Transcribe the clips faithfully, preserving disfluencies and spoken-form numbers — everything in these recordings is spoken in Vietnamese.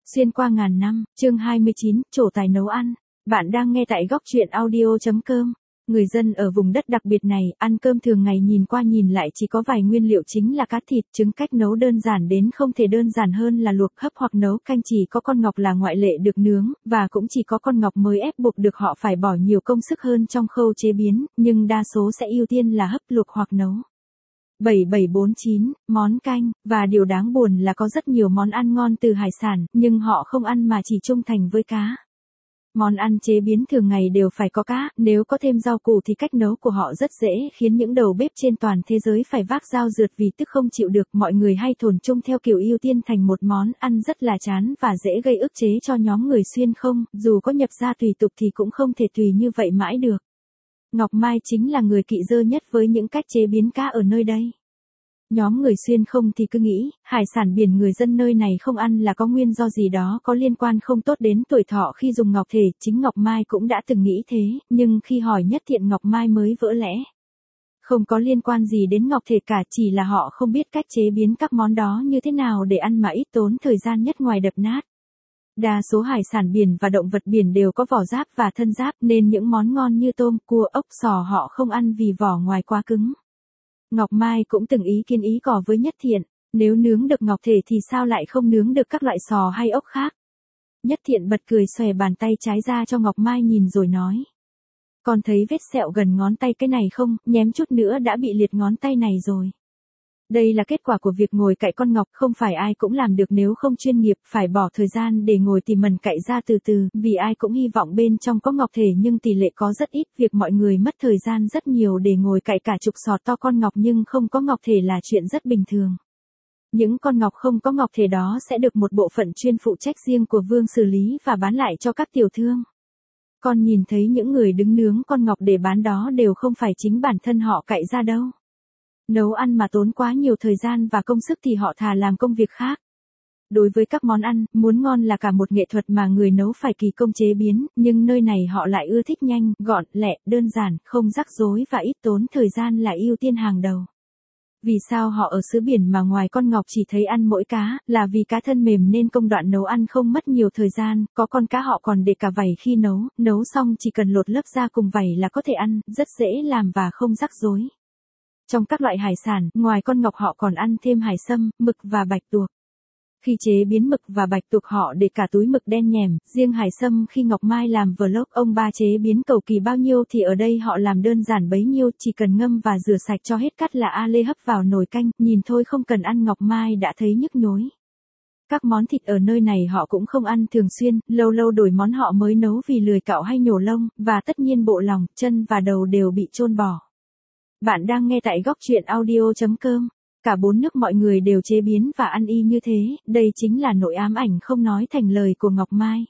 Xuyên qua ngàn năm, chương hai mươi chín, trổ tài nấu ăn. Bạn đang nghe tại góc truyện audio.com. Người dân ở vùng đất đặc biệt này, ăn cơm thường ngày nhìn qua nhìn lại chỉ có vài nguyên liệu chính là cá thịt, trứng, cách nấu đơn giản đến không thể đơn giản hơn là luộc, hấp hoặc nấu canh, chỉ có con ngọc là ngoại lệ được nướng, và cũng chỉ có con ngọc mới ép buộc được họ phải bỏ nhiều công sức hơn trong khâu chế biến, nhưng đa số sẽ ưu tiên là hấp, luộc hoặc nấu. bảy bảy bốn chín, món canh, và điều đáng buồn là có rất nhiều món ăn ngon từ hải sản, nhưng họ không ăn mà chỉ trung thành với cá. Món ăn chế biến thường ngày đều phải có cá, nếu có thêm rau củ thì cách nấu của họ rất dễ, khiến những đầu bếp trên toàn thế giới phải vác dao rượt vì tức không chịu được. Mọi người hay thồn chung theo kiểu ưu tiên thành một món ăn rất là chán và dễ gây ức chế cho nhóm người xuyên không, dù có nhập gia tùy tục thì cũng không thể tùy như vậy mãi được. Ngọc Mai chính là người kỵ dơ nhất với những cách chế biến cá ở nơi đây. Nhóm người xuyên không thì cứ nghĩ, hải sản biển người dân nơi này không ăn là có nguyên do gì đó có liên quan không tốt đến tuổi thọ khi dùng ngọc thể, chính Ngọc Mai cũng đã từng nghĩ thế, nhưng khi hỏi Nhất Thiện Ngọc Mai mới vỡ lẽ. Không có liên quan gì đến ngọc thể cả, chỉ là họ không biết cách chế biến các món đó như thế nào để ăn mà ít tốn thời gian nhất ngoài đập nát. Đa số hải sản biển và động vật biển đều có vỏ giáp và thân giáp nên những món ngon như tôm, cua, ốc, sò họ không ăn vì vỏ ngoài quá cứng. Ngọc Mai cũng từng ý kiến ý cò với Nhất Thiện, nếu nướng được ngọc thể thì sao lại không nướng được các loại sò hay ốc khác. Nhất Thiện bật cười xòe bàn tay trái ra cho Ngọc Mai nhìn rồi nói. Con thấy vết sẹo gần ngón tay cái này không, nhém chút nữa đã bị liệt ngón tay này rồi. Đây là kết quả của việc ngồi cạy con ngọc, không phải ai cũng làm được nếu không chuyên nghiệp, phải bỏ thời gian để ngồi tỉ mẩn cạy ra từ từ, vì ai cũng hy vọng bên trong có ngọc thể nhưng tỷ lệ có rất ít, việc mọi người mất thời gian rất nhiều để ngồi cạy cả chục sọt to con ngọc nhưng không có ngọc thể là chuyện rất bình thường. Những con ngọc không có ngọc thể đó sẽ được một bộ phận chuyên phụ trách riêng của Vương xử lý và bán lại cho các tiểu thương. Con nhìn thấy những người đứng nướng con ngọc để bán đó đều không phải chính bản thân họ cạy ra đâu. Nấu ăn mà tốn quá nhiều thời gian và công sức thì họ thà làm công việc khác. Đối với các món ăn, muốn ngon là cả một nghệ thuật mà người nấu phải kỳ công chế biến, nhưng nơi này họ lại ưa thích nhanh, gọn, lẹ, đơn giản, không rắc rối và ít tốn thời gian là ưu tiên hàng đầu. Vì sao họ ở xứ biển mà ngoài con ngọc chỉ thấy ăn mỗi cá, là vì cá thân mềm nên công đoạn nấu ăn không mất nhiều thời gian, có con cá họ còn để cả vảy khi nấu, nấu xong chỉ cần lột lớp da cùng vảy là có thể ăn, rất dễ làm và không rắc rối. Trong các loại hải sản, ngoài con ngọc họ còn ăn thêm hải sâm, mực và bạch tuộc. Khi chế biến mực và bạch tuộc họ để cả túi mực đen nhèm, riêng hải sâm khi Ngọc Mai làm vlog ông ba chế biến cầu kỳ bao nhiêu thì ở đây họ làm đơn giản bấy nhiêu, chỉ cần ngâm và rửa sạch cho hết cắt là a lê hấp vào nồi canh, nhìn thôi không cần ăn Ngọc Mai đã thấy nhức nhối. Các món thịt ở nơi này họ cũng không ăn thường xuyên, lâu lâu đổi món họ mới nấu vì lười cạo hay nhổ lông, và tất nhiên bộ lòng, chân và đầu đều bị chôn bỏ. Bạn đang nghe tại góc truyện audio.com. Cả bốn nước mọi người đều chế biến và ăn y như thế, đây chính là nỗi ám ảnh không nói thành lời của Ngọc Mai.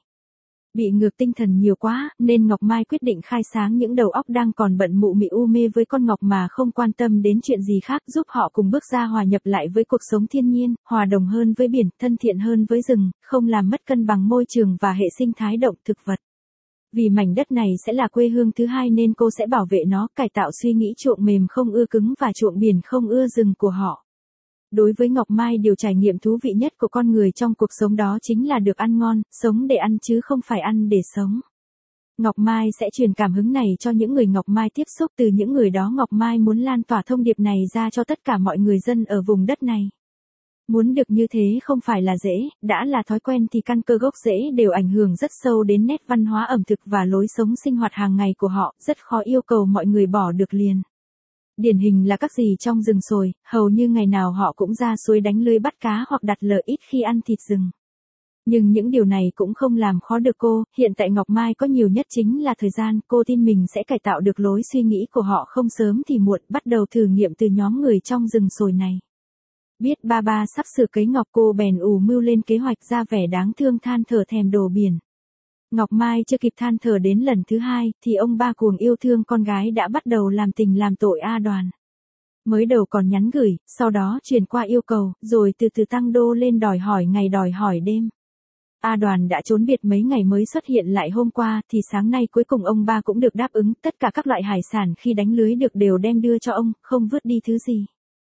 Bị ngược tinh thần nhiều quá, nên Ngọc Mai quyết định khai sáng những đầu óc đang còn bận mụ mị u mê với con ngọc mà không quan tâm đến chuyện gì khác, giúp họ cùng bước ra hòa nhập lại với cuộc sống thiên nhiên, hòa đồng hơn với biển, thân thiện hơn với rừng, không làm mất cân bằng môi trường và hệ sinh thái động thực vật. Vì mảnh đất này sẽ là quê hương thứ hai nên cô sẽ bảo vệ nó, cải tạo suy nghĩ chuộng mềm không ưa cứng và chuộng biển không ưa rừng của họ. Đối với Ngọc Mai, điều trải nghiệm thú vị nhất của con người trong cuộc sống đó chính là được ăn ngon, sống để ăn chứ không phải ăn để sống. Ngọc Mai sẽ truyền cảm hứng này cho những người Ngọc Mai tiếp xúc, từ những người đó Ngọc Mai muốn lan tỏa thông điệp này ra cho tất cả mọi người dân ở vùng đất này. Muốn được như thế không phải là dễ, đã là thói quen thì căn cơ gốc rễ đều ảnh hưởng rất sâu đến nét văn hóa ẩm thực và lối sống sinh hoạt hàng ngày của họ, rất khó yêu cầu mọi người bỏ được liền. Điển hình là các gì trong rừng sồi, hầu như ngày nào họ cũng ra suối đánh lưới bắt cá hoặc đặt lợ, ít khi ăn thịt rừng. Nhưng những điều này cũng không làm khó được cô, hiện tại Ngọc Mai có nhiều nhất chính là thời gian, cô tin mình sẽ cải tạo được lối suy nghĩ của họ không sớm thì muộn, bắt đầu thử nghiệm từ nhóm người trong rừng sồi này. Biết ba ba sắp sửa cấy ngọc cô bèn ù mưu lên kế hoạch, ra vẻ đáng thương than thở thèm đồ biển. Ngọc Mai chưa kịp than thở đến lần thứ hai, thì ông ba cuồng yêu thương con gái đã bắt đầu làm tình làm tội A Đoàn. Mới đầu còn nhắn gửi, sau đó chuyển qua yêu cầu, rồi từ từ tăng đô lên đòi hỏi ngày đòi hỏi đêm. A Đoàn đã trốn biệt mấy ngày mới xuất hiện lại hôm qua, thì sáng nay cuối cùng ông ba cũng được đáp ứng, tất cả các loại hải sản khi đánh lưới được đều đem đưa cho ông, không vứt đi thứ gì.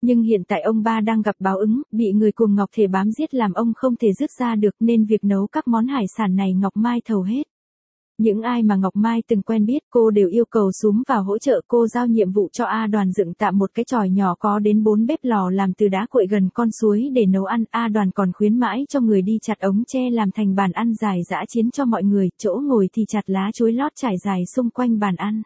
Nhưng hiện tại ông ba đang gặp báo ứng, bị người cùng Ngọc Thể bám giết làm ông không thể dứt ra được nên việc nấu các món hải sản này Ngọc Mai thầu hết. Những ai mà Ngọc Mai từng quen biết cô đều yêu cầu xúm vào hỗ trợ, cô giao nhiệm vụ cho A Đoàn dựng tạm một cái chòi nhỏ có đến bốn bếp lò làm từ đá cuội gần con suối để nấu ăn. A Đoàn còn khuyến mãi cho người đi chặt ống tre làm thành bàn ăn dài dã chiến cho mọi người, chỗ ngồi thì chặt lá chuối lót trải dài xung quanh bàn ăn.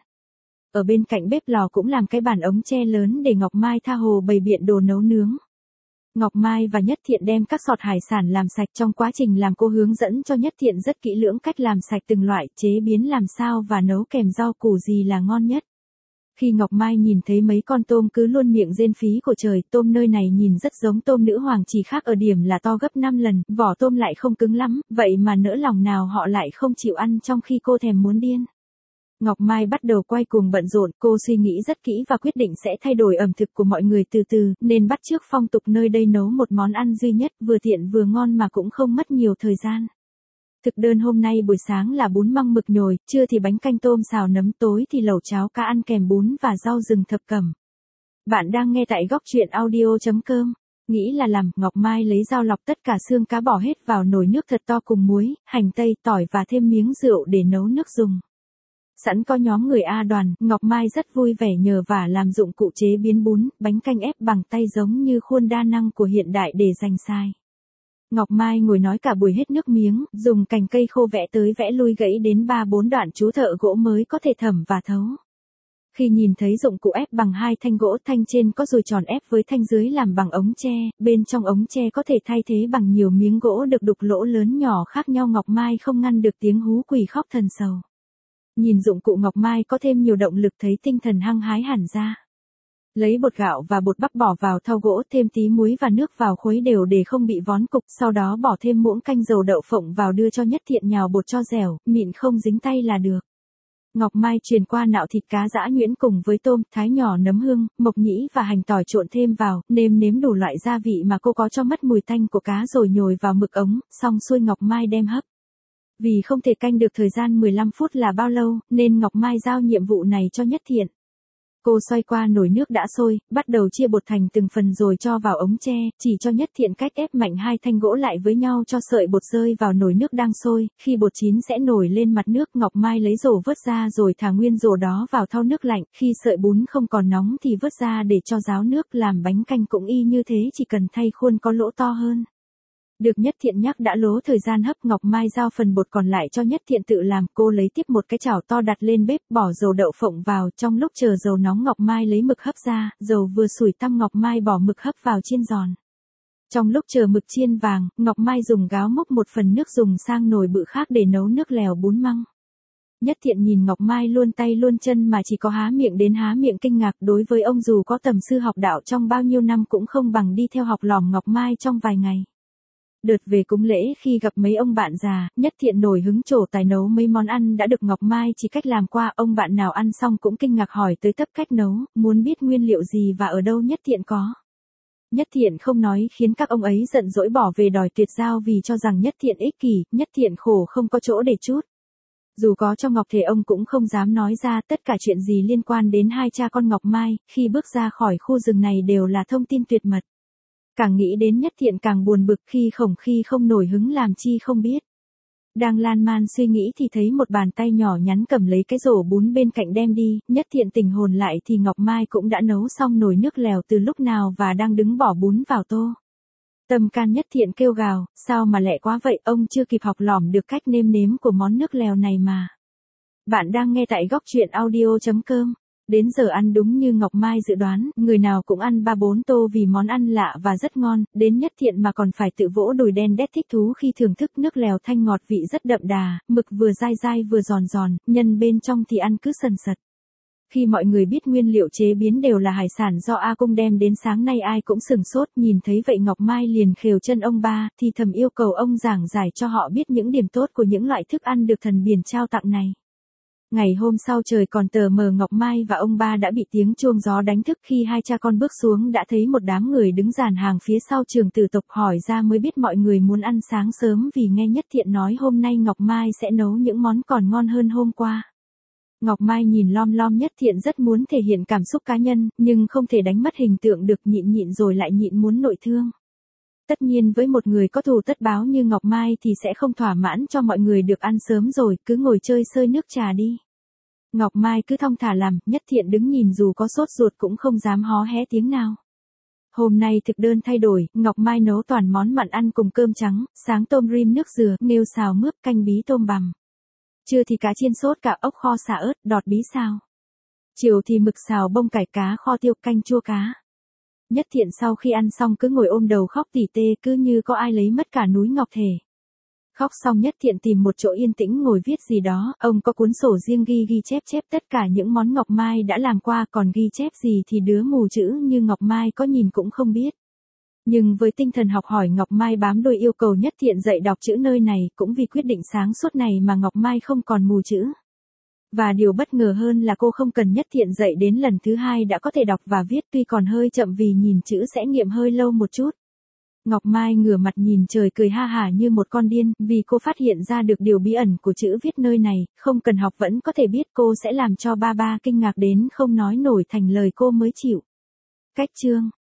Ở bên cạnh bếp lò cũng làm cái bàn ống tre lớn để Ngọc Mai tha hồ bày biện đồ nấu nướng. Ngọc Mai và Nhất Thiện đem các sọt hải sản làm sạch, trong quá trình làm cô hướng dẫn cho Nhất Thiện rất kỹ lưỡng cách làm sạch từng loại, chế biến làm sao và nấu kèm rau củ gì là ngon nhất. Khi Ngọc Mai nhìn thấy mấy con tôm cứ luôn miệng rên phí của trời, tôm nơi này nhìn rất giống tôm nữ hoàng chỉ khác ở điểm là to gấp năm lần, vỏ tôm lại không cứng lắm, vậy mà nỡ lòng nào họ lại không chịu ăn trong khi cô thèm muốn điên. Ngọc Mai bắt đầu quay cuồng bận rộn, cô suy nghĩ rất kỹ và quyết định sẽ thay đổi ẩm thực của mọi người từ từ, nên bắt chước phong tục nơi đây nấu một món ăn duy nhất, vừa tiện vừa ngon mà cũng không mất nhiều thời gian. Thực đơn hôm nay buổi sáng là bún măng mực nhồi, trưa thì bánh canh tôm xào nấm, tối thì lẩu cháo cá ăn kèm bún và rau rừng thập cẩm. Bạn đang nghe tại góc truyện audio chấm com. Nghĩ là làm, Ngọc Mai lấy dao lọc tất cả xương cá bỏ hết vào nồi nước thật to cùng muối, hành tây, tỏi và thêm miếng rượu để nấu nước dùng. Sẵn có nhóm người A Đoàn, Ngọc Mai rất vui vẻ nhờ vả làm dụng cụ chế biến bún, bánh canh ép bằng tay giống như khuôn đa năng của hiện đại để dành xài. Ngọc Mai ngồi nói cả buổi hết nước miếng, dùng cành cây khô vẽ tới vẽ lui gãy đến ba bốn đoạn chú thợ gỗ mới có thể thẩm và thấu. Khi nhìn thấy dụng cụ ép bằng hai thanh gỗ, thanh trên có dùi tròn ép với thanh dưới làm bằng ống tre, bên trong ống tre có thể thay thế bằng nhiều miếng gỗ được đục lỗ lớn nhỏ khác nhau, Ngọc Mai không ngăn được tiếng hú quỷ khóc thần sầu. Nhìn dụng cụ Ngọc Mai có thêm nhiều động lực, thấy tinh thần hăng hái hẳn ra. Lấy bột gạo và bột bắp bỏ vào thau gỗ, thêm tí muối và nước vào khuấy đều để không bị vón cục, sau đó bỏ thêm muỗng canh dầu đậu phộng vào đưa cho Nhất Thiện nhào bột cho dẻo, mịn không dính tay là được. Ngọc Mai truyền qua nạo thịt cá giã nhuyễn cùng với tôm, thái nhỏ nấm hương, mộc nhĩ và hành tỏi trộn thêm vào, nêm nếm đủ loại gia vị mà cô có cho mất mùi tanh của cá rồi nhồi vào mực ống, xong xuôi Ngọc Mai đem hấp. Vì không thể canh được thời gian mười lăm phút là bao lâu, nên Ngọc Mai giao nhiệm vụ này cho Nhất Thiện. Cô xoay qua nồi nước đã sôi, bắt đầu chia bột thành từng phần rồi cho vào ống tre, chỉ cho Nhất Thiện cách ép mạnh hai thanh gỗ lại với nhau cho sợi bột rơi vào nồi nước đang sôi, khi bột chín sẽ nổi lên mặt nước. Ngọc Mai lấy rổ vớt ra rồi thả nguyên rổ đó vào thau nước lạnh, khi sợi bún không còn nóng thì vớt ra để cho ráo nước. Làm bánh canh cũng y như thế, chỉ cần thay khuôn có lỗ to hơn. Được Nhất Thiện nhắc đã lố thời gian hấp, Ngọc Mai giao phần bột còn lại cho Nhất Thiện tự làm, cô lấy tiếp một cái chảo to đặt lên bếp, bỏ dầu đậu phộng vào, trong lúc chờ dầu nóng Ngọc Mai lấy mực hấp ra, dầu vừa sủi tăm Ngọc Mai bỏ mực hấp vào chiên giòn. Trong lúc chờ mực chiên vàng, Ngọc Mai dùng gáo múc một phần nước dùng sang nồi bự khác để nấu nước lèo bún măng. Nhất Thiện nhìn Ngọc Mai luôn tay luôn chân mà chỉ có há miệng đến há miệng kinh ngạc, đối với ông dù có tầm sư học đạo trong bao nhiêu năm cũng không bằng đi theo học lỏm Ngọc Mai trong vài ngày. Đợt về cúng lễ khi gặp mấy ông bạn già, Nhất Thiện nổi hứng trổ tài nấu mấy món ăn đã được Ngọc Mai chỉ cách làm qua, ông bạn nào ăn xong cũng kinh ngạc hỏi tới tấp cách nấu, muốn biết nguyên liệu gì và ở đâu Nhất Thiện có. Nhất Thiện không nói khiến các ông ấy giận dỗi bỏ về đòi tuyệt giao vì cho rằng Nhất Thiện ích kỷ, Nhất Thiện khổ không có chỗ để trút. Dù có cho Ngọc Thể ông cũng không dám nói ra tất cả chuyện gì liên quan đến hai cha con Ngọc Mai, khi bước ra khỏi khu rừng này đều là thông tin tuyệt mật. Càng nghĩ đến Nhất Thiện càng buồn bực, khi khổng khi không nổi hứng làm chi không biết. Đang lan man suy nghĩ thì thấy một bàn tay nhỏ nhắn cầm lấy cái rổ bún bên cạnh đem đi, Nhất Thiện tỉnh hồn lại thì Ngọc Mai cũng đã nấu xong nồi nước lèo từ lúc nào và đang đứng bỏ bún vào tô. Tâm can Nhất Thiện kêu gào, sao mà lẹ quá vậy, ông chưa kịp học lỏm được cách nêm nếm của món nước lèo này mà. Bạn đang nghe tại góc truyện audio chấm com. Đến giờ ăn đúng như Ngọc Mai dự đoán, người nào cũng ăn ba bốn tô vì món ăn lạ và rất ngon, đến Nhất Thiện mà còn phải tự vỗ đùi đen đét thích thú khi thưởng thức nước lèo thanh ngọt vị rất đậm đà, mực vừa dai dai vừa giòn giòn, nhân bên trong thì ăn cứ sần sật. Khi mọi người biết nguyên liệu chế biến đều là hải sản do A Cung đem đến, sáng nay ai cũng sửng sốt, nhìn thấy vậy Ngọc Mai liền khều chân ông ba, thì thầm yêu cầu ông giảng giải cho họ biết những điểm tốt của những loại thức ăn được thần biển trao tặng này. Ngày hôm sau trời còn tờ mờ, Ngọc Mai và ông ba đã bị tiếng chuông gió đánh thức, khi hai cha con bước xuống đã thấy một đám người đứng dàn hàng phía sau trường tử tộc, hỏi ra mới biết mọi người muốn ăn sáng sớm vì nghe Nhất Thiện nói hôm nay Ngọc Mai sẽ nấu những món còn ngon hơn hôm qua. Ngọc Mai nhìn lom lom Nhất Thiện rất muốn thể hiện cảm xúc cá nhân, nhưng không thể đánh mất hình tượng được, nhịn nhịn rồi lại nhịn muốn nội thương. Tất nhiên với một người có thù tất báo như Ngọc Mai thì sẽ không thỏa mãn cho mọi người được ăn sớm rồi, cứ ngồi chơi sơi nước trà đi. Ngọc Mai cứ thong thả làm, Nhất Thiện đứng nhìn dù có sốt ruột cũng không dám hó hé tiếng nào. Hôm nay thực đơn thay đổi, Ngọc Mai nấu toàn món mặn ăn cùng cơm trắng, sáng tôm rim nước dừa, nghêu xào mướp, canh bí tôm bằm. Trưa thì cá chiên sốt cả ốc kho xả ớt, đọt bí xào. Chiều thì mực xào bông cải cá kho tiêu canh chua cá. Nhất Thiện sau khi ăn xong cứ ngồi ôm đầu khóc tỉ tê, cứ như có ai lấy mất cả núi ngọc thể. Khóc xong Nhất Thiện tìm một chỗ yên tĩnh ngồi viết gì đó, ông có cuốn sổ riêng ghi ghi chép chép tất cả những món Ngọc Mai đã làm qua, còn ghi chép gì thì đứa mù chữ như Ngọc Mai có nhìn cũng không biết. Nhưng với tinh thần học hỏi Ngọc Mai bám đuôi yêu cầu Nhất Thiện dạy đọc chữ nơi này, cũng vì quyết định sáng suốt này mà Ngọc Mai không còn mù chữ. Và điều bất ngờ hơn là cô không cần Nhất Thiện dạy đến lần thứ hai đã có thể đọc và viết, tuy còn hơi chậm vì nhìn chữ sẽ nghiệm hơi lâu một chút. Ngọc Mai ngửa mặt nhìn trời cười ha hả như một con điên, vì cô phát hiện ra được điều bí ẩn của chữ viết nơi này, không cần học vẫn có thể biết, cô sẽ làm cho ba ba kinh ngạc đến không nói nổi thành lời cô mới chịu. Cách chương